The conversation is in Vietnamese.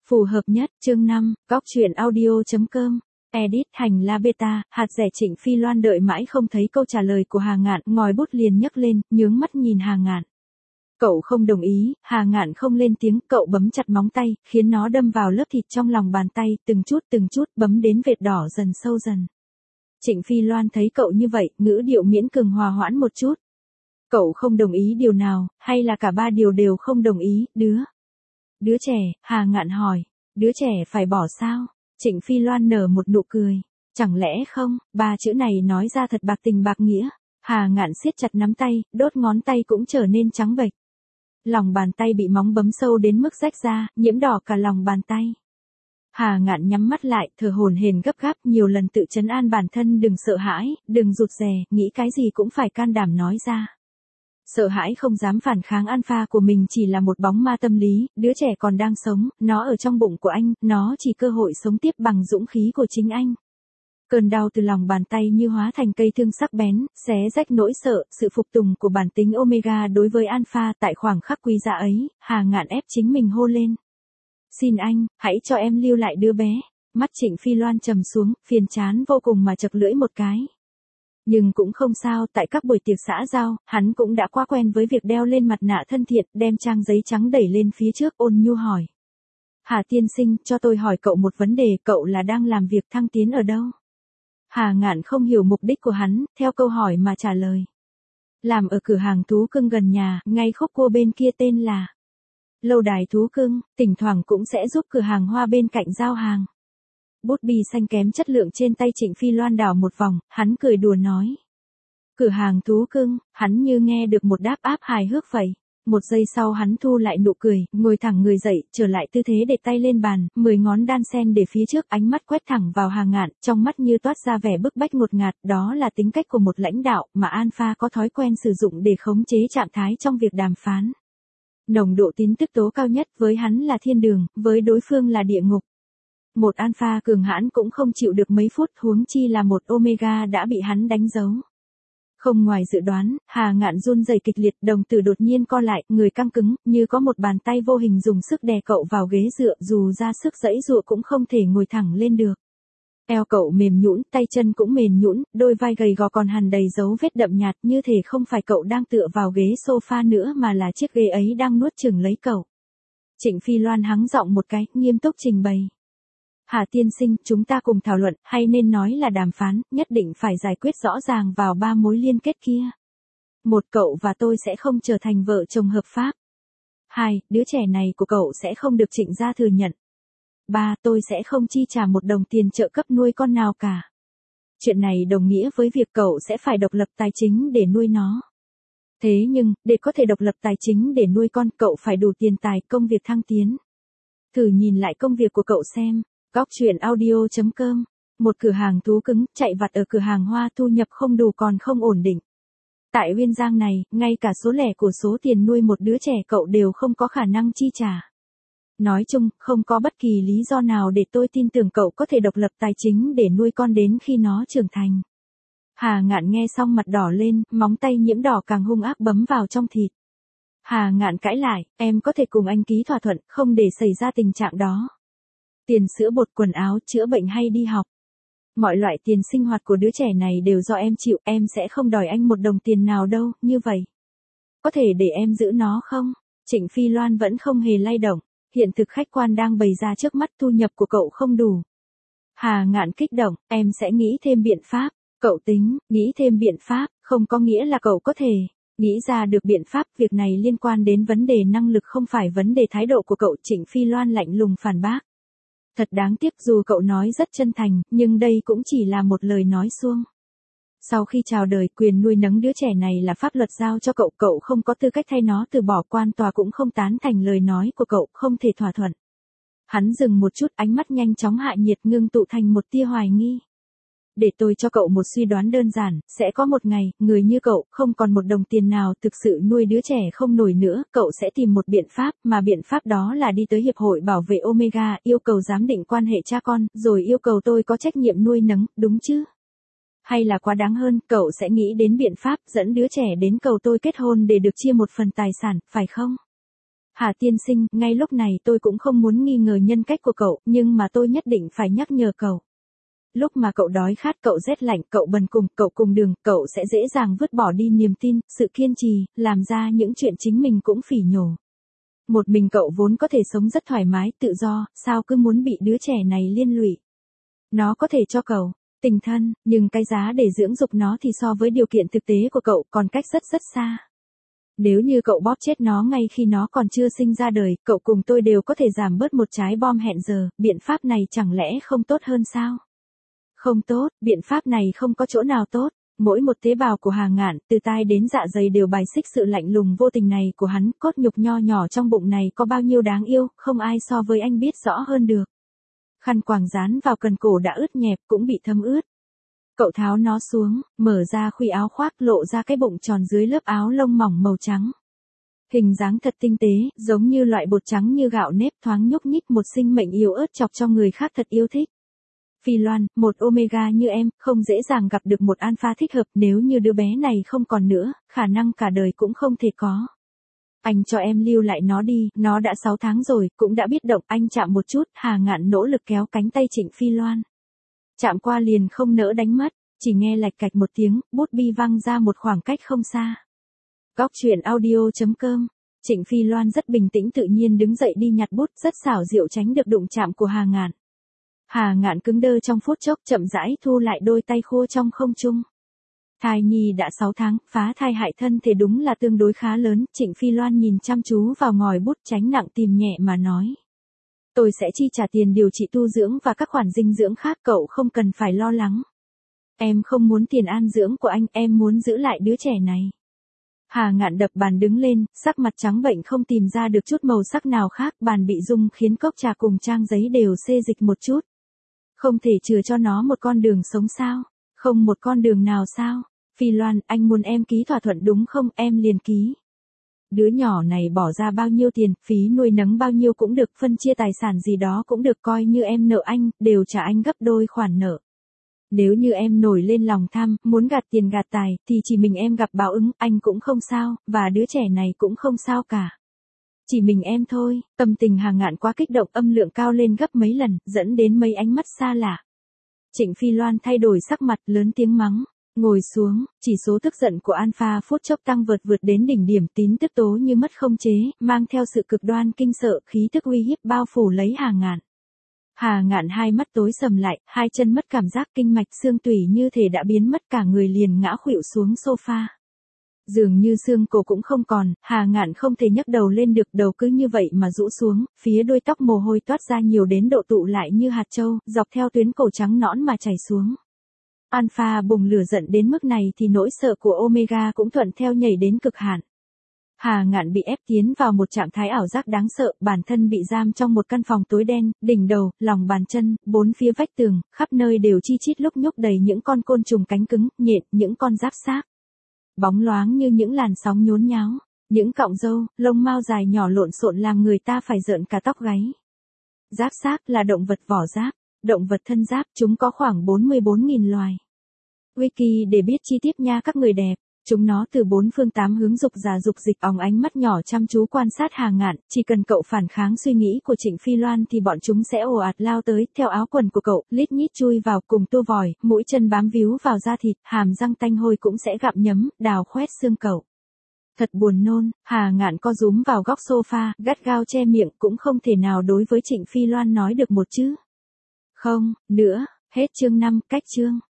Phù hợp nhất, chương 5, góc truyện audio.com. Edit hành la beta, hạt rẻ Trịnh Phi Loan đợi mãi không thấy câu trả lời của Hà Ngạn, ngòi bút liền nhấc lên, nhướng mắt nhìn Hà Ngạn. Cậu không đồng ý, Hà Ngạn không lên tiếng, cậu bấm chặt móng tay, khiến nó đâm vào lớp thịt trong lòng bàn tay, từng chút bấm đến vệt đỏ dần sâu dần. Trịnh Phi Loan thấy cậu như vậy, ngữ điệu miễn cường hòa hoãn một chút. Cậu không đồng ý điều nào, hay là cả ba điều đều không đồng ý, Đứa trẻ, Hà Ngạn hỏi. Đứa trẻ phải bỏ sao? Trịnh Phi Loan nở một nụ cười. Chẳng lẽ không, ba chữ này nói ra thật bạc tình bạc nghĩa. Hà Ngạn siết chặt nắm tay, đốt ngón tay cũng trở nên trắng bệch. Lòng bàn tay bị móng bấm sâu đến mức rách ra, nhiễm đỏ cả lòng bàn tay. Hà Ngạn nhắm mắt lại, thở hổn hển gấp gáp, nhiều lần tự trấn an bản thân đừng sợ hãi, đừng rụt rè, nghĩ cái gì cũng phải can đảm nói ra. Sợ hãi không dám phản kháng alpha của mình chỉ là một bóng ma tâm lý, đứa trẻ còn đang sống, nó ở trong bụng của anh, nó chỉ cơ hội sống tiếp bằng dũng khí của chính anh. Cơn đau từ lòng bàn tay như hóa thành cây thương sắc bén, xé rách nỗi sợ, sự phục tùng của bản tính Omega đối với alpha. Tại khoảng khắc quý giá ấy, Hà Ngạn ép chính mình hô lên. Xin anh, hãy cho em lưu lại đứa bé. Mắt Trịnh Phi Loan trầm xuống, phiền chán vô cùng mà chật lưỡi một cái. Nhưng cũng không sao, tại các buổi tiệc xã giao, hắn cũng đã quá quen với việc đeo lên mặt nạ thân thiện, đem trang giấy trắng đẩy lên phía trước, ôn nhu hỏi. Hà tiên sinh, cho tôi hỏi cậu một vấn đề, cậu là đang làm việc thăng tiến ở đâu? Hà Ngạn không hiểu mục đích của hắn, theo câu hỏi mà trả lời. Làm ở cửa hàng thú cưng gần nhà, ngay khúc cua bên kia tên là Lâu đài thú cưng, thỉnh thoảng cũng sẽ giúp cửa hàng hoa bên cạnh giao hàng. Bút bi xanh kém chất lượng trên tay Trịnh Phi Loan đảo một vòng, hắn cười đùa nói. Cửa hàng thú cưng, hắn như nghe được một đáp áp hài hước vậy. Một giây sau hắn thu lại nụ cười, ngồi thẳng người dậy, trở lại tư thế để tay lên bàn, 10 ngón đan sen để phía trước, ánh mắt quét thẳng vào Hà Ngạn, trong mắt như toát ra vẻ bức bách ngột ngạt, đó là tính cách của một lãnh đạo mà alpha có thói quen sử dụng để khống chế trạng thái trong việc đàm phán. Nồng độ tín tức tố cao nhất với hắn là thiên đường, với đối phương là địa ngục. Một alpha cường hãn cũng không chịu được mấy phút, huống chi là một omega đã bị hắn đánh dấu. Không ngoài dự đoán, Hà Ngạn run rẩy kịch liệt, đồng tử đột nhiên co lại, người căng cứng, như có một bàn tay vô hình dùng sức đè cậu vào ghế dựa, dù ra sức giãy giụa cũng không thể ngồi thẳng lên được. Eo cậu mềm nhũn, tay chân cũng mềm nhũn, đôi vai gầy gò còn hằn đầy dấu vết đậm nhạt, như thể không phải cậu đang tựa vào ghế sofa nữa mà là chiếc ghế ấy đang nuốt chửng lấy cậu. Trịnh Phi Loan hắng giọng một cái, nghiêm túc trình bày. Hà tiên sinh, chúng ta cùng thảo luận, hay nên nói là đàm phán, nhất định phải giải quyết rõ ràng vào ba mối liên kết kia. 1. Cậu và tôi sẽ không trở thành vợ chồng hợp pháp. 2. Đứa trẻ này của cậu sẽ không được Trịnh gia thừa nhận. 3. Tôi sẽ không chi trả một đồng tiền trợ cấp nuôi con nào cả. Chuyện này đồng nghĩa với việc cậu sẽ phải độc lập tài chính để nuôi nó. Thế nhưng, để có thể độc lập tài chính để nuôi con, cậu phải đủ tiền tài, công việc thăng tiến. Thử nhìn lại công việc của cậu xem. Góc truyện audio.com. Một cửa hàng thú cứng, chạy vặt ở cửa hàng hoa, thu nhập không đủ còn không ổn định. Tại Uyên Giang này, ngay cả số lẻ của số tiền nuôi một đứa trẻ cậu đều không có khả năng chi trả. Nói chung, không có bất kỳ lý do nào để tôi tin tưởng cậu có thể độc lập tài chính để nuôi con đến khi nó trưởng thành. Hà Ngạn nghe xong mặt đỏ lên, móng tay nhiễm đỏ càng hung ác bấm vào trong thịt. Hà Ngạn cãi lại, em có thể cùng anh ký thỏa thuận, không để xảy ra tình trạng đó. Tiền sữa bột, quần áo, chữa bệnh hay đi học. Mọi loại tiền sinh hoạt của đứa trẻ này đều do em chịu, em sẽ không đòi anh một đồng tiền nào đâu, như vậy. Có thể để em giữ nó không? Trịnh Phi Loan vẫn không hề lay động, hiện thực khách quan đang bày ra trước mắt, thu nhập của cậu không đủ. Hà Ngạn kích động, em sẽ nghĩ thêm biện pháp, cậu tính, nghĩ thêm biện pháp, không có nghĩa là cậu có thể. Nghĩ ra được biện pháp, việc này liên quan đến vấn đề năng lực không phải vấn đề thái độ của cậu. Trịnh Phi Loan lạnh lùng phản bác. Thật đáng tiếc, dù cậu nói rất chân thành, nhưng đây cũng chỉ là một lời nói suông. Sau khi chào đời, quyền nuôi nấng đứa trẻ này là pháp luật giao cho cậu, cậu không có tư cách thay nó từ bỏ, quan tòa cũng không tán thành lời nói của cậu, không thể thỏa thuận. Hắn dừng một chút, ánh mắt nhanh chóng hạ nhiệt, ngưng tụ thành một tia hoài nghi. Để tôi cho cậu một suy đoán đơn giản, sẽ có một ngày, người như cậu, không còn một đồng tiền nào thực sự nuôi đứa trẻ không nổi nữa, cậu sẽ tìm một biện pháp, mà biện pháp đó là đi tới Hiệp hội Bảo vệ Omega, yêu cầu giám định quan hệ cha con, rồi yêu cầu tôi có trách nhiệm nuôi nấng, đúng chứ? Hay là quá đáng hơn, cậu sẽ nghĩ đến biện pháp dẫn đứa trẻ đến cầu tôi kết hôn để được chia một phần tài sản, phải không? Hà tiên sinh, ngay lúc này tôi cũng không muốn nghi ngờ nhân cách của cậu, nhưng mà tôi nhất định phải nhắc nhở cậu. Lúc mà cậu đói khát, cậu rét lạnh, cậu bần cùng, cậu cùng đường, cậu sẽ dễ dàng vứt bỏ đi niềm tin, sự kiên trì, làm ra những chuyện chính mình cũng phỉ nhổ. Một mình cậu vốn có thể sống rất thoải mái, tự do, sao cứ muốn bị đứa trẻ này liên lụy. Nó có thể cho cậu tình thân, nhưng cái giá để dưỡng dục nó thì so với điều kiện thực tế của cậu còn cách rất rất xa. Nếu như cậu bóp chết nó ngay khi nó còn chưa sinh ra đời, cậu cùng tôi đều có thể giảm bớt một trái bom hẹn giờ, biện pháp này chẳng lẽ không tốt hơn sao? Không tốt, biện pháp này không có chỗ nào tốt. Mỗi một tế bào của Hà Ngạn, từ tai đến dạ dày đều bài xích sự lạnh lùng vô tình này của hắn, cốt nhục nho nhỏ trong bụng này có bao nhiêu đáng yêu, không ai so với anh biết rõ hơn được. Khăn quàng dán vào cần cổ đã ướt nhẹp, cũng bị thấm ướt. Cậu tháo nó xuống, mở ra khuy áo khoác, lộ ra cái bụng tròn dưới lớp áo lông mỏng màu trắng. Hình dáng thật tinh tế, giống như loại bột trắng như gạo nếp, thoáng nhúc nhích, một sinh mệnh yếu ớt chọc cho người khác thật yêu thích. Phi Loan, một Omega như em, không dễ dàng gặp được một alpha thích hợp, nếu như đứa bé này không còn nữa, khả năng cả đời cũng không thể có. Anh cho em lưu lại nó đi, nó đã 6 tháng rồi, cũng đã biết động, anh chạm một chút, Hà Ngạn nỗ lực kéo cánh tay Trịnh Phi Loan. Chạm qua liền không nỡ đánh mất, chỉ nghe lạch cạch một tiếng, bút bi văng ra một khoảng cách không xa. Góc truyện audio.com. Trịnh Phi Loan rất bình tĩnh tự nhiên đứng dậy đi nhặt bút, rất xảo diệu tránh được đụng chạm của Hà Ngạn. Hà Ngạn cứng đơ trong phút chốc, chậm rãi thu lại đôi tay khô trong không trung. Thai nhi đã 6 tháng, phá thai hại thân thì đúng là tương đối khá lớn, Trịnh Phi Loan nhìn chăm chú vào ngòi bút, tránh nặng tìm nhẹ mà nói. Tôi sẽ chi trả tiền điều trị tu dưỡng và các khoản dinh dưỡng khác, cậu không cần phải lo lắng. Em không muốn tiền an dưỡng của anh, em muốn giữ lại đứa trẻ này. Hà Ngạn đập bàn đứng lên, sắc mặt trắng bệnh không tìm ra được chút màu sắc nào khác, bàn bị rung khiến cốc trà cùng trang giấy đều xê dịch một chút. Không thể chừa cho nó một con đường sống sao? Không một con đường nào sao? Phi Loan, anh muốn em ký thỏa thuận đúng không? Em liền ký. Đứa nhỏ này bỏ ra bao nhiêu tiền, phí nuôi nấng bao nhiêu cũng được, phân chia tài sản gì đó cũng được, coi như em nợ anh, đều trả anh gấp đôi khoản nợ. Nếu như em nổi lên lòng tham, muốn gạt tiền gạt tài, thì chỉ mình em gặp báo ứng, anh cũng không sao, và đứa trẻ này cũng không sao cả. Chỉ mình em thôi. Tâm tình Hà Ngạn quá kích động, âm lượng cao lên gấp mấy lần, dẫn đến mấy ánh mắt xa lạ. Trịnh Phi Loan thay đổi sắc mặt, lớn tiếng mắng. Ngồi xuống, chỉ số tức giận của Alpha phút chốc tăng vượt đến đỉnh điểm, tín tức tố như mất không chế, mang theo sự cực đoan kinh sợ, khí tức uy hiếp bao phủ lấy Hà Ngạn. Hà Ngạn hai mắt tối sầm lại, hai chân mất cảm giác, kinh mạch xương tủy như thể đã biến mất, cả người liền ngã khuỵu xuống sofa. Dường như xương cổ cũng không còn, Hà Ngạn không thể nhấc đầu lên được, đầu cứ như vậy mà rũ xuống, phía đuôi tóc mồ hôi toát ra nhiều đến độ tụ lại như hạt châu, dọc theo tuyến cổ trắng nõn mà chảy xuống. Alpha bùng lửa giận đến mức này thì nỗi sợ của Omega cũng thuận theo nhảy đến cực hạn. Hà Ngạn bị ép tiến vào một trạng thái ảo giác đáng sợ, bản thân bị giam trong một căn phòng tối đen, đỉnh đầu, lòng bàn chân, bốn phía vách tường, khắp nơi đều chi chít lúc nhúc đầy những con côn trùng cánh cứng, nhện, những con giáp xác. Bóng loáng như những làn sóng nhốn nháo, những cọng râu, lông mao dài nhỏ lộn xộn làm người ta phải rợn cả tóc gáy. Giáp xác là động vật vỏ giáp, động vật thân giáp, chúng có khoảng 44.000 loài. Wiki để biết chi tiết nha các người đẹp. Chúng nó từ bốn phương tám hướng dục giả dục dịch, óng ánh mắt nhỏ chăm chú quan sát Hà Ngạn, chỉ cần cậu phản kháng suy nghĩ của Trịnh Phi Loan thì bọn chúng sẽ ồ ạt lao tới, theo áo quần của cậu, lít nhít chui vào, cùng tua vòi, mũi chân bám víu vào da thịt, hàm răng tanh hôi cũng sẽ gặm nhấm, đào khoét xương cậu. Thật buồn nôn, Hà Ngạn co rúm vào góc sofa, gắt gao che miệng, cũng không thể nào đối với Trịnh Phi Loan nói được một chữ. Không, nữa, hết chương 5, cách chương.